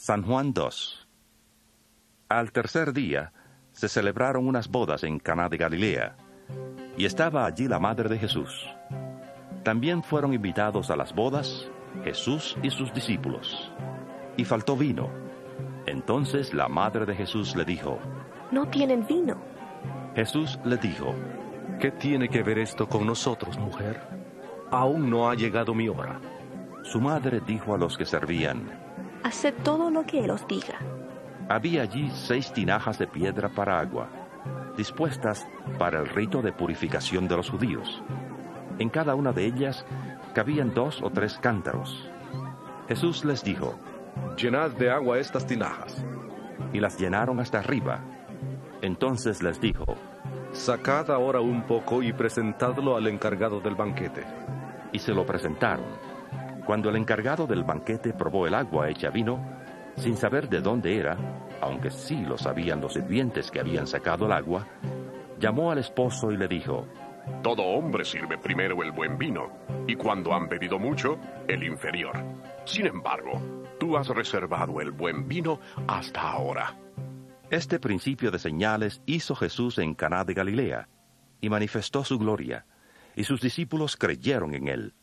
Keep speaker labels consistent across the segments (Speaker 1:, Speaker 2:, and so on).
Speaker 1: San Juan 2. Al tercer día se celebraron unas bodas en Caná de Galilea, y estaba allí la madre de Jesús. También fueron invitados a las bodas Jesús y sus discípulos. Y faltó vino. Entonces la madre de Jesús le dijo:
Speaker 2: No tienen vino.
Speaker 1: Jesús le dijo:
Speaker 3: ¿Qué tiene que ver esto con nosotros, mujer? Aún no ha llegado mi hora.
Speaker 1: Su madre dijo a los que servían:
Speaker 2: Haced todo lo que Él os diga.
Speaker 1: Había allí 6 tinajas de piedra para agua, dispuestas para el rito de purificación de los judíos. En cada una de ellas cabían 2 o 3 cántaros. Jesús les dijo:
Speaker 3: Llenad de agua estas tinajas.
Speaker 1: Y las llenaron hasta arriba. Entonces les dijo:
Speaker 3: Sacad ahora un poco y presentadlo al encargado del banquete.
Speaker 1: Y se lo presentaron. Cuando el encargado del banquete probó el agua hecha vino, sin saber de dónde era, aunque sí lo sabían los sirvientes que habían sacado el agua, llamó al esposo y le dijo:
Speaker 4: Todo hombre sirve primero el buen vino, y cuando han bebido mucho, el inferior. Sin embargo, tú has reservado el buen vino hasta ahora.
Speaker 1: Este principio de señales hizo Jesús en Caná de Galilea, y manifestó su gloria, y sus discípulos creyeron en él.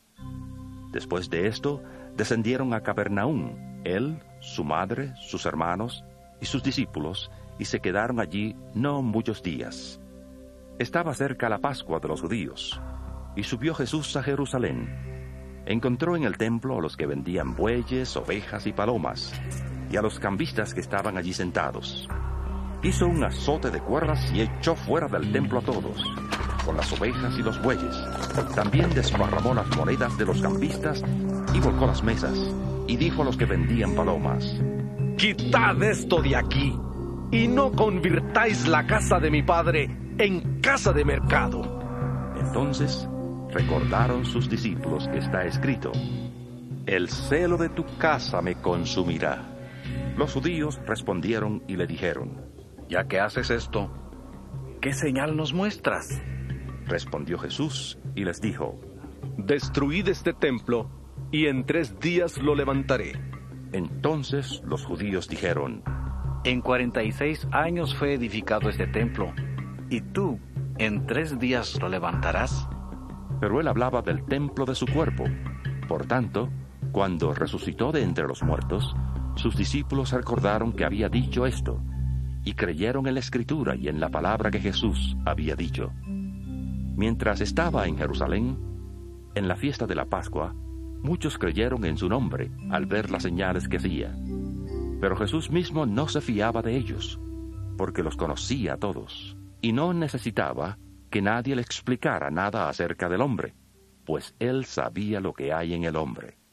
Speaker 1: Después de esto, descendieron a Capernaum, él, su madre, sus hermanos y sus discípulos, y se quedaron allí no muchos días. Estaba cerca la Pascua de los judíos, y subió Jesús a Jerusalén. Encontró en el templo a los que vendían bueyes, ovejas y palomas, y a los cambistas que estaban allí sentados. Hizo un azote de cuerdas y echó fuera del templo a todos, con las ovejas y los bueyes. También desparramó las monedas de los cambistas y volcó las mesas, y dijo a los que vendían palomas:
Speaker 3: Quitad esto de aquí, y no convirtáis la casa de mi padre en casa de mercado.
Speaker 1: Entonces recordaron sus discípulos que está escrito: El celo de tu casa me consumirá. Los judíos respondieron y le dijeron:
Speaker 5: Ya que haces esto, ¿qué señal nos muestras?
Speaker 1: Respondió Jesús y les dijo:
Speaker 3: Destruid este templo, y en 3 días lo levantaré.
Speaker 1: Entonces los judíos dijeron:
Speaker 5: En 46 años fue edificado este templo, y tú, ¿en 3 días lo levantarás?
Speaker 1: Pero él hablaba del templo de su cuerpo. Por tanto, cuando resucitó de entre los muertos, sus discípulos recordaron que había dicho esto, y creyeron en la Escritura y en la palabra que Jesús había dicho. Mientras estaba en Jerusalén, en la fiesta de la Pascua, muchos creyeron en su nombre al ver las señales que hacía. Pero Jesús mismo no se fiaba de ellos, porque los conocía a todos, y no necesitaba que nadie le explicara nada acerca del hombre, pues él sabía lo que hay en el hombre.